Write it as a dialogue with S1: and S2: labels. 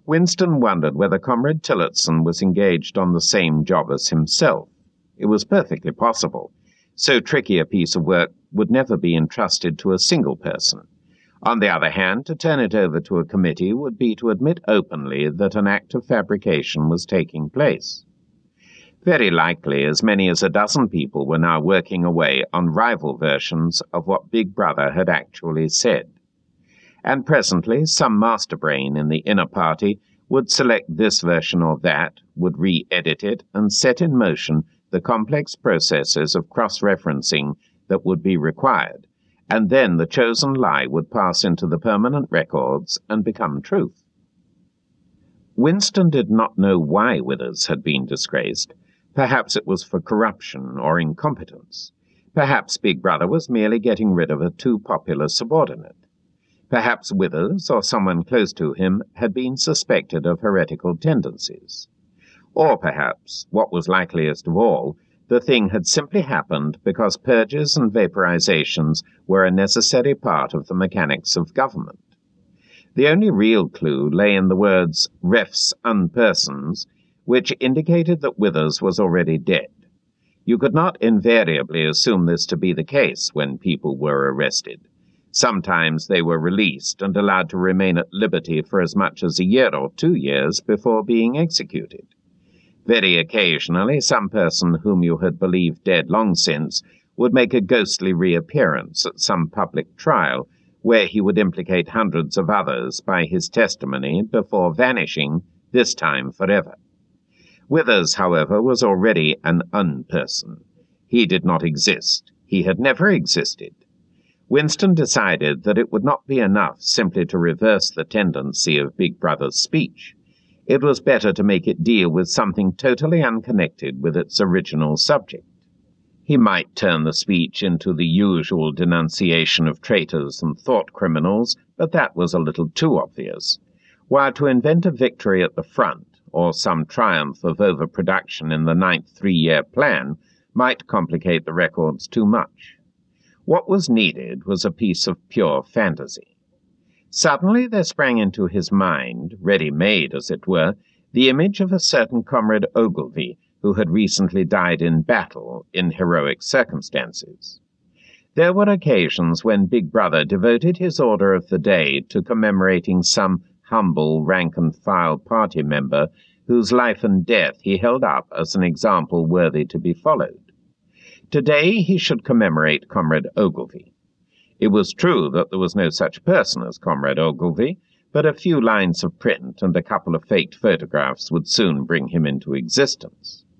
S1: Winston wondered whether Comrade Tillotson was engaged on the same job as himself. It was perfectly possible. So tricky a piece of work would never be entrusted to a single person. On the other hand, to turn it over to a committee would be to admit openly that an act of fabrication was taking place. Very likely as many as a dozen people were now working away on rival versions of what Big Brother had actually said. And presently some master brain in the inner party would select this version or that, would re-edit it, and set in motion the complex processes of cross-referencing that would be required, and then the chosen lie would pass into the permanent records and become truth. Winston did not know why Withers had been disgraced. Perhaps it was for corruption or incompetence. Perhaps Big Brother was merely getting rid of a too popular subordinate. Perhaps Withers, or someone close to him, had been suspected of heretical tendencies. Or perhaps, what was likeliest of all, the thing had simply happened because purges and vaporizations were a necessary part of the mechanics of government. The only real clue lay in the words refs unpersons, which indicated that Withers was already dead. You could not invariably assume this to be the case when people were arrested. Sometimes they were released and allowed to remain at liberty for as much as a year or 2 years before being executed. Very occasionally, some person whom you had believed dead long since would make a ghostly reappearance at some public trial, where he would implicate hundreds of others by his testimony before vanishing, this time forever. Withers, however, was already an unperson. He did not exist. He had never existed. Winston decided that it would not be enough simply to reverse the tendency of Big Brother's speech. It was better to make it deal with something totally unconnected with its original subject. He might turn the speech into the usual denunciation of traitors and thought criminals, but that was a little too obvious. While to invent a victory at the front, or some triumph of overproduction in the 9th three-year plan, might complicate the records too much. What was needed was a piece of pure fantasy. Suddenly there sprang into his mind, ready-made as it were, the image of a certain Comrade Ogilvy, who had recently died in battle in heroic circumstances. There were occasions when Big Brother devoted his order of the day to commemorating some humble rank-and-file party member whose life and death he held up as an example worthy to be followed. Today he should commemorate Comrade Ogilvy. It was true that there was no such person as Comrade Ogilvy, but a few lines of print and a couple of faked photographs would soon bring him into existence.